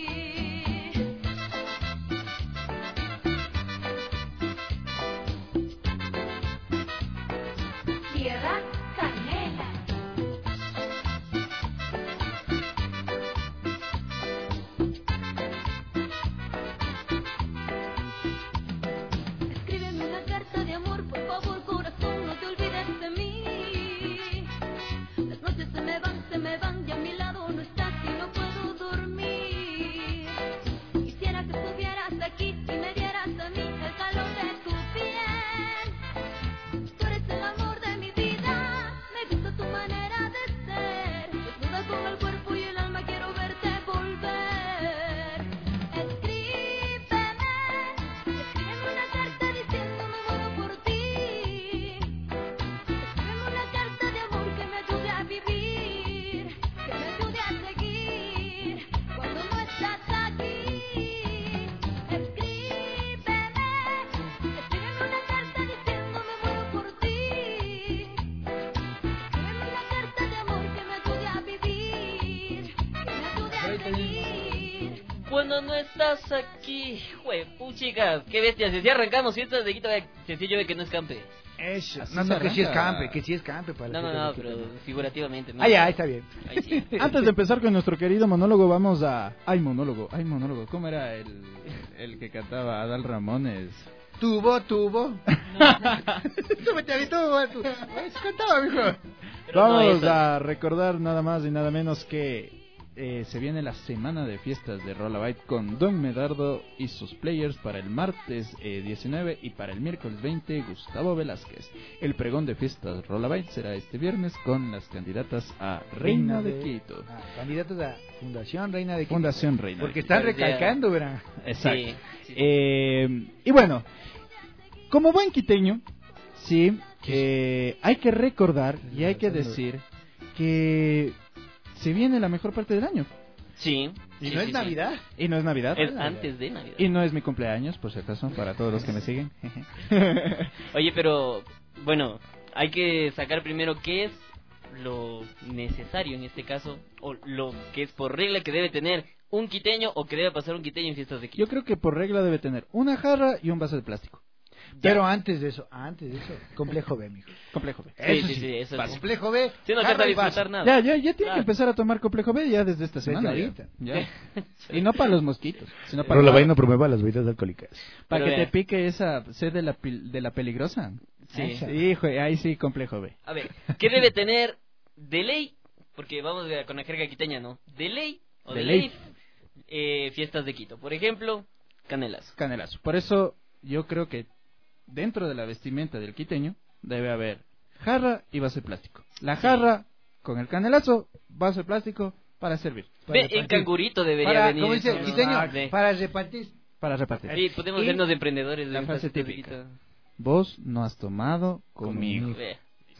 Tierra Canela. Escríbeme una carta de amor, por favor, corazón, no te olvides de mí. Las noches se me van y a mi lado no estás y no puedo dormir. Quisiera que estuvieras aquí y me dieras a mí el calor de tu piel. Tú eres el amor de mi vida. cuando no estás aquí. Chicas, qué bestias. Si arrancamos fiestas de Quito, sencillo de que no escampe. Eso. Así No, se no, que sí arranca. es campe para No, la no, fiesta de pero Quito. figurativamente. ¿no? Ah, ya, está bien. Ahí sí. Antes de empezar con nuestro querido monólogo, vamos a... Ay, monólogo. ¿Cómo era el que cantaba Adal Ramones? Tubo. Súbete a mi tubo. Eso cantaba, mijo. Pero no Vamos esa. a recordar nada más y nada menos que se viene la semana de fiestas de Rollabyte con Don Medardo y sus players para el martes 19 y para el miércoles 20 Gustavo Velázquez. El pregón de fiestas Rollabyte será este viernes con las candidatas a Reina de Quito. Candidatos a Fundación Reina de Quito. Fundación Reina. Porque de Quito. están recalcando, ¿verdad? Exacto. Sí. Y bueno, como buen quiteño, sí, hay que recordar y hay que decir que se viene la mejor parte del año. Sí. Y Sí, no sí, es Navidad. Y no es Navidad. Es antes de Navidad. Y no es mi cumpleaños, por si acaso, para todos los que me siguen. Oye, pero bueno, hay que sacar primero qué es lo necesario en este caso, o lo que es por regla que debe tener un quiteño o que debe pasar un quiteño en fiestas de Quito. Yo creo que por regla debe tener una jarra y un vaso de plástico. Pero antes de eso, complejo B, mijo. Complejo B. Eso Sí, sí, sí, eso sí. complejo B. Sí, no jarra alcanza a y vaso. disfrutar nada. Ya tiene Claro. que empezar a tomar complejo B ya desde esta Desde semana. ahorita. Ya. Y no para los mosquitos, sino para, Rollabyte no promueva las bebidas alcohólicas. para Pero que te vea. pique esa sed de la peligrosa. Sí. Hijo, ahí sí, complejo B. A ver, ¿qué debe tener de ley? Porque vamos con la jerga quiteña, ¿no? De ley o de, De ley, ley. fiestas de Quito. Por ejemplo, canelazo. Canelazo. Por eso yo creo que dentro de la vestimenta del quiteño debe haber jarra y vaso de plástico. La jarra con el canelazo, vaso de plástico para servir. Ve, el cangurito debería Para, venir. como dice el ¿no? quiteño, Sí. para repartir. Para repartir. Sí, podemos Y sernos emprendedores. la de frase fiestas de típica. Quito. Vos no has tomado conmigo. Ve.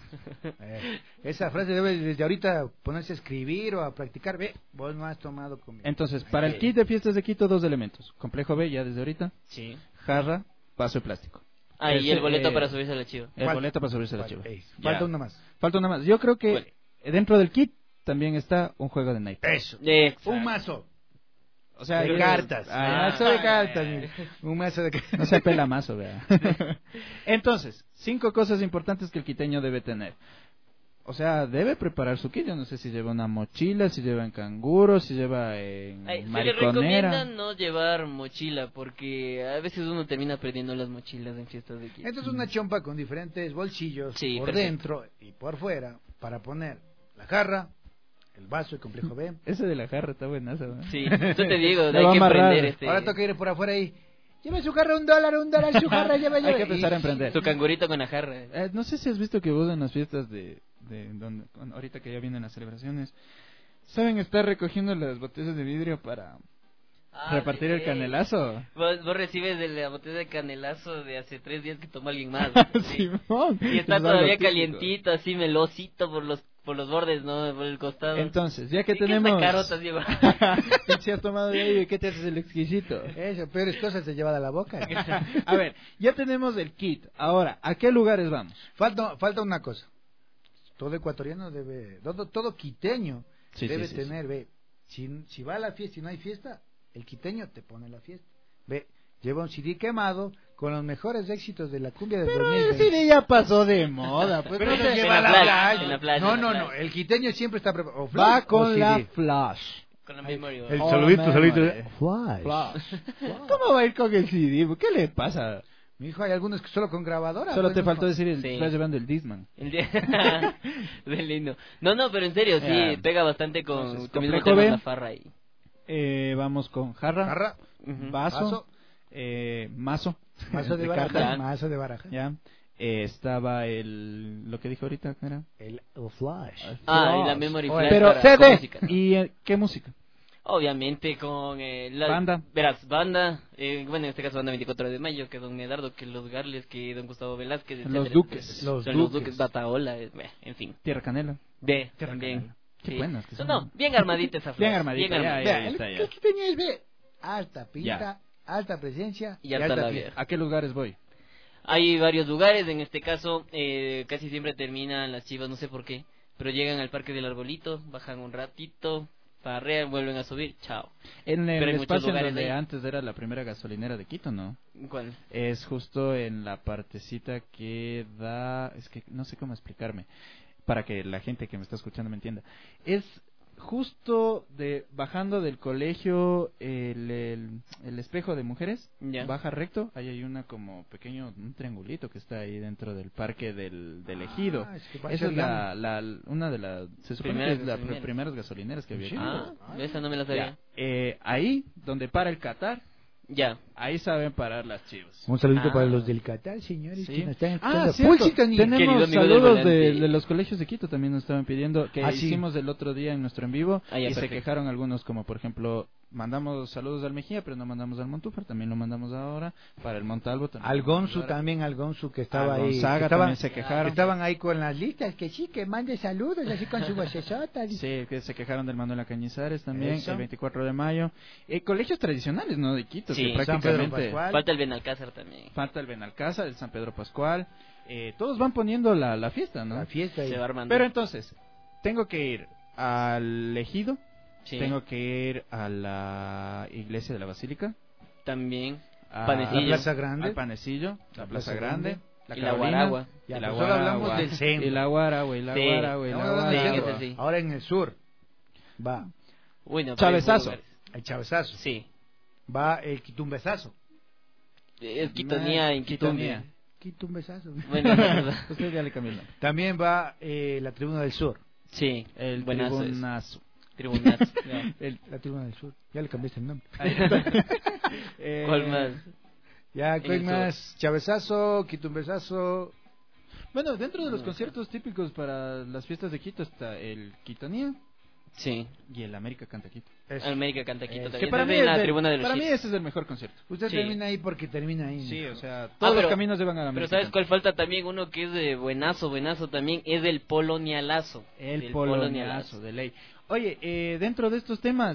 Esa frase debe desde ahorita ponerse a escribir o a practicar. Ve, vos no has tomado conmigo. Entonces, para el kit de fiestas de Quito, 2 elementos. Complejo B, ya desde ahorita. Sí. Jarra, vaso de plástico. Ah, y el Ese, boleto para subirse a la chiva. El boleto para subirse a la chiva. Falta Ya. una más. Falta una más. Yo creo que dentro del kit también está un juego de naipes. Eso. Exacto. Un mazo. O sea, De yo- cartas. Ah, Un mazo de cartas. mire. Un mazo de cartas. no se apela mazo, vea. Entonces, 5 cosas importantes que el quiteño debe tener. O sea, debe preparar su kit. Yo no sé si lleva una mochila, si lleva en canguro, si lleva en Ay, se le mariconera. recomienda no llevar mochila porque a veces uno termina perdiendo las mochilas en fiestas de Quito. Entonces una chompa con diferentes bolsillos Sí, por perfecto. dentro y por fuera para poner la jarra, el vaso, el complejo B. Ese de la jarra está buenazo, ¿no? Sí, yo te digo, Le hay va a que amarrar. emprender este... Ahora toca ir por afuera y lleve su jarra, $1, su jarra, lleve. Hay que empezar a emprender. Su cangurito con la jarra. No sé si has visto que vos en las fiestas de donde ahorita que ya vienen las celebraciones saben estar recogiendo las botellas de vidrio para repartir el canelazo. Vos recibes de la botella de canelazo de hace 3 días que tomó alguien más. Sí. Simón. Y está Es algo todavía típico. calientito, así melosito por los bordes, ¿no? Por el costado. Entonces, ya que ¿Y qué tenemos sacarotas lleva? si has tomado de ahí, ¿qué te haces el exquisito? Eso, peores cosas se lleva a la boca. A ver, ya tenemos el kit. Ahora, ¿a qué lugares vamos? Falta una cosa. Todo ecuatoriano todo quiteño Sí, debe sí, sí, tener, ve, si va a la fiesta y no hay fiesta, el quiteño te pone la fiesta. Ve, lleva un CD quemado con los mejores éxitos de la cumbia del Pero 2020. ese ya pasó de moda. Pues Pero no se te- lleva en la la flash. flash, en la flash, No, en la no, flash. no, el quiteño siempre está preparado. O Va flash o con la CD. flash. Con la memoria. El Oh, saludito, memory. Flash. Flash. ¿Cómo va a ir con el CD? ¿Qué le pasa? Mi hijo, hay algunos que solo con grabadora. Solo pues, te mijo. faltó decir el Sí. estás llevando el Disman. De lindo. No, pero en serio, sí, Ya. pega bastante con Entonces, tú mismo complejo tenés B. la farra ahí. Vamos con jarra, Jarra, Ujú. vaso, mazo, mazo de baraja, cartas, mazo de baraja. ya. Estaba lo que dijo ahorita, ¿qué era? El flash. Ah, y la memory Oye, flash Pero para- CD. con música. ¿Y qué música? Obviamente con la Banda. Verás, banda, bueno, en este caso banda 24 de mayo, que Don Medardo, que Los Garles, que Don Gustavo Velázquez, Los etcétera. Duques. Los Son los Duques. Duques, Bataola, en fin. Tierra Canela. De, Tierra también. Canela. Qué Sí. buenas que son. No, bien armadita esa flor. Bien armadita, ya, armadita. Vea, está, el ya. quiteño es, ve, alta pinta, Ya. alta presencia Y alta alta labia. fiesta. ¿A qué lugares voy? Hay varios lugares, en este caso casi siempre terminan las chivas, no sé por qué, pero llegan al Parque del Arbolito, bajan un ratito, Parrean, vuelven a subir, chao. En el Pero en muchos espacio en lugares donde ahí. antes era la primera gasolinera de Quito, ¿no? ¿Cuál? Es justo en la partecita que da... Es que no sé cómo explicarme, para que la gente que me está escuchando me entienda. Es justo bajando del colegio el espejo de mujeres, Ya. baja recto, ahí hay una como un triangulito que está ahí dentro del parque del Ejido. es que va a Esa ser es una de las, se supone que es las primeras gasolineras que había aquí. Esa no me la sabía. Ahí, donde para el Qatar, Ya. ahí saben parar las chivas. Un saludito para los del Qatar, señores. Sí. Que nos están Ah, escuchando. cierto. Full sintonía. Querido Tenemos amigo del saludos volante. de los colegios de Quito, también nos estaban pidiendo, que Sí. hicimos el otro día en nuestro en vivo, Ah, ya, y se perfecto. quejaron algunos, como por ejemplo, mandamos saludos al Mejía, pero no mandamos al Montúfar, también lo mandamos ahora, para el Montalvo también. Al Gonzu también, al Gonzu que estaba Al ahí. Gonzaga que estaban, también se quejaron. Estaban ahí con las listas, que sí, que mande saludos, así con su vocesota. Sí, que se quejaron del Manuel Cañizares también, Eso. el 24 de mayo. Colegios tradicionales, ¿no? De Quito, Sí, que San Pedro prácticamente... Pascual. Falta el Benalcázar también. Falta el Benalcázar, el San Pedro Pascual. Todos van poniendo la fiesta, ¿no? La fiesta. Se va armando. Pero entonces, tengo que ir al Ejido, Sí. tengo que ir a la iglesia de la Basílica, También. a Panecillo. La Plaza Grande. al Panecillo, la Plaza Plaza Grande, Grande. la Y la Carolina, Guaragua. Ya, y la pues solo hablamos Guaragua, del centro. y la Guaragua, y la Sí. Guaragua, y la Estamos hablando Guaragua. del ese centro. sí. Ahora en el sur va Uy, no, Chavezazo. pero hay el chavezazo, Sí. va el quitumbezazo. Es Quitonía en Quitonía. Quitumbe. Quitumbezazo. Bueno, Usted ya le cambió el nombre. También va la Tribuna del Sur. sí. El Buenazo es. tribunazo. Tribunazo. Ya. La Tribuna del Sur. Ya le cambiaste el nombre. ¿Cuál más? Ya, En ¿cuál el más? Chavezazo, quitumbezazo. Bueno, dentro de los conciertos típicos para las fiestas de Quito está el Quitonía Sí. y el América Canta Quito. Eso. América canta Quito Que también. para Desde mí, la tribuna de los para mí Chiefs. ese es el mejor concierto. Usted Sí. termina ahí porque termina ahí. Sí, o sea, todos pero- los caminos llevan a la Pero América. ¿sabes cuál falta también? Uno que es de buenazo también, es del polonialazo. El Del polonialazo de ley. Oye, dentro de estos temas,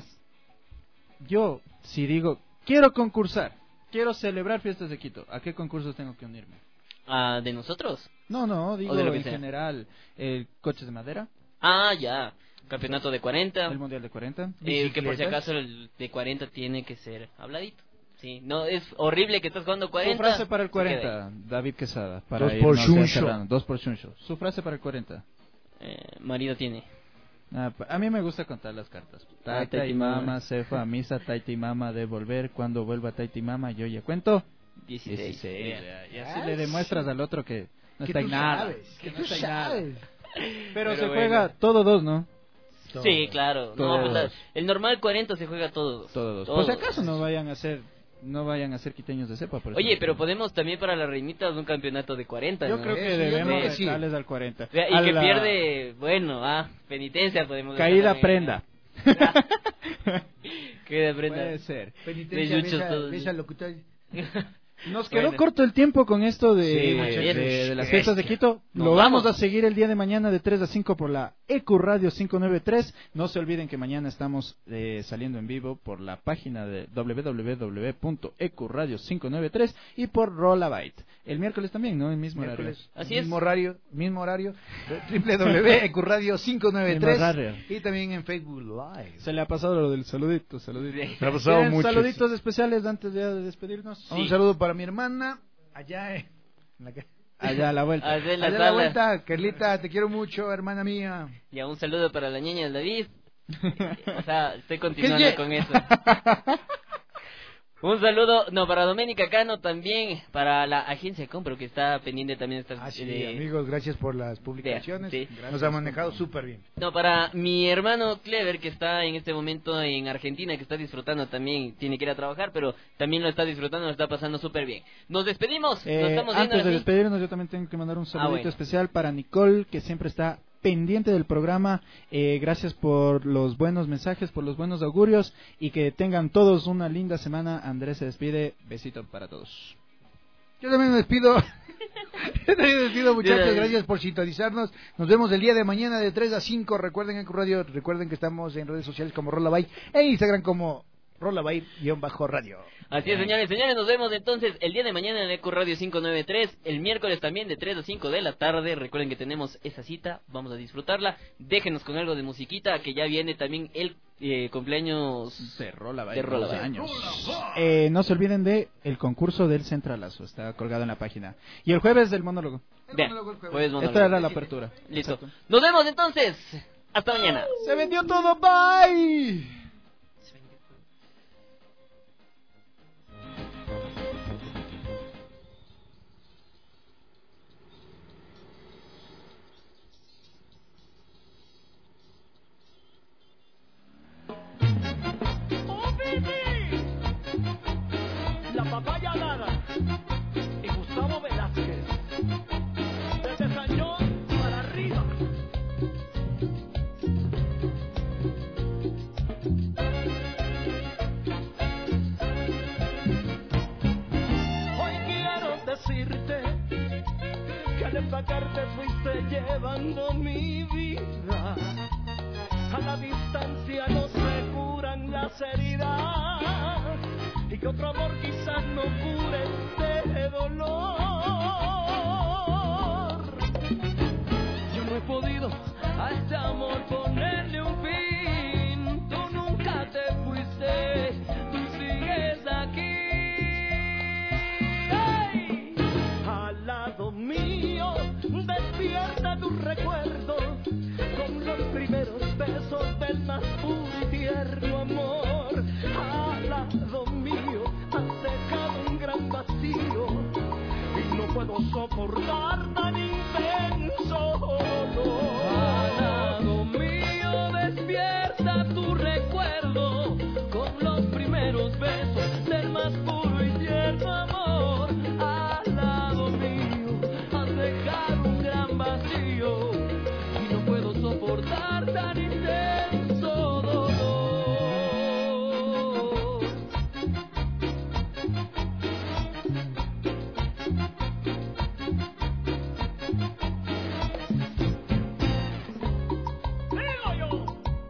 yo, si digo, quiero concursar, quiero celebrar fiestas de Quito, ¿a qué concursos tengo que unirme? Ah, ¿de nosotros? No, digo O de lo que en sea. general, coches de madera, Ah, ya. Campeonato de 40. el Mundial de 40. Que por si bicicletas. acaso el de 40 tiene que ser habladito. Sí, no, es horrible que estás jugando 40. Su frase para el se quede 40, David Quesada. Para 2 por irnos ya Chuncho. cerrando, 2 por Chuncho. Su frase para el 40. ahí. Marido tiene. A mí me gusta contar las cartas. Taita Taita y y mama mama. se fue a misa, Taita y mama de volver. Cuando vuelva Taita y mama, yo ya cuento. 16. 16. Y así le demuestras al otro que no Que está tú en nada. sabes, que no tú está en nada. sabes. Pero se bueno. juega todo dos, ¿no? Sí, claro. No, Todos. pues el normal 40 se juega todos. Todos. Todos. Por si acaso no vayan a ser quiteños de cepa. Por eso. Oye, pero podemos también para las reinitas un campeonato de 40. Yo ¿no? creo que Eso, yo debemos creo que sí. darles al 40. Y A que la pierde, bueno, penitencia podemos decir Caída también. prenda. Caída prenda. Puede ser. Penitencia, De yuchos besa, todos. besa locutor. Nos quedó Bueno. corto el tiempo con esto Sí, de, muchachos. de las fiestas de Quito. Nos Lo vamos vamos. a seguir el día de mañana de 3 a 5 por la EQ Radio 593. No se olviden que mañana estamos saliendo en vivo por la página de www.ecuradio593 y por Rollabyte. El miércoles también, ¿no? El mismo Miércoles, Así es. mismo horario, www.ecuradio593 Mismo horario. y también en Facebook Live. Se le ha pasado lo del saludito. Se ha pasado ¿Tienen mucho. saluditos especiales antes ya de despedirnos? Un saludo para mi hermana allá en la calle. Allá a la vuelta. Allá en la Allá a la sala. vuelta, Carlita, te quiero mucho, hermana mía. Y un saludo para la niña del David. O sea, estoy continuando ¿Qué? con eso. Un saludo, no, para Doménica Cano también, para la agencia Compro que está pendiente también de estas... Amigos, gracias por las publicaciones. Sí. Nos ha manejado súper bien. No, para mi hermano Clever, que está en este momento en Argentina, que está disfrutando también, tiene que ir a trabajar, pero también lo está disfrutando, lo está pasando súper bien. Nos despedimos, nos estamos viendo Antes de así. despedirnos, yo también tengo que mandar un saludito bueno. especial para Nicole, que siempre está pendiente del programa. Gracias por los buenos mensajes, por los buenos augurios, y que tengan todos una linda semana. Andrés se despide, besito para todos. Yo también me despido. Yo también me despido, muchachos. Gracias por sintonizarnos. Nos vemos el día de mañana de 3 a 5. Recuerden en Radio, recuerden que estamos en redes sociales como Rollabyte, en Instagram como @rolabay_radio. Así es, señores, nos vemos entonces el día de mañana en Eco Radio 593, el miércoles también de 3 a 5 de la tarde. Recuerden que tenemos esa cita, vamos a disfrutarla. Déjenos con algo de musiquita, que ya viene también el cumpleaños de Rolabay. años. No se olviden de el concurso del Centralazo, está colgado en la página. Y el jueves del monólogo. Bien, jueves monólogo. Esta era la apertura. Listo. Exacto. Nos vemos entonces. Hasta mañana. Se vendió todo, bye. La papaya Lara y Gustavo Velázquez. Desde San John para arriba. Hoy quiero decirte que al empacarte fuiste llevando mi vida. A la distancia no se curan las heridas y que otro amor quizás no cure este dolor. Yo no he podido a este amor ponerle un fin. Tú nunca te fuiste, tú sigues aquí. ¡Hey! Al lado mío despierta tu recuerdo con los primeros besos del más puro y tierno amor. Al lado mío has dejado un gran vacío y no puedo soportar tan intenso dolor. Al lado mío despierta tu recuerdo con los primeros besos del más puro y tierno amor. Al lado mío has dejado un gran vacío y no puedo soportar tan intenso dolor. ¡Digo yo!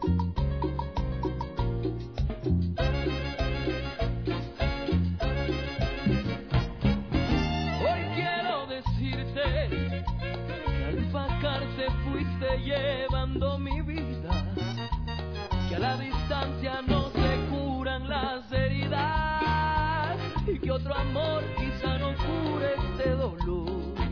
Hoy quiero decirte que al empacarte fuiste llevando mi vida, que a la distancia no se curan las heridas y que otro amor quizá no cure este dolor.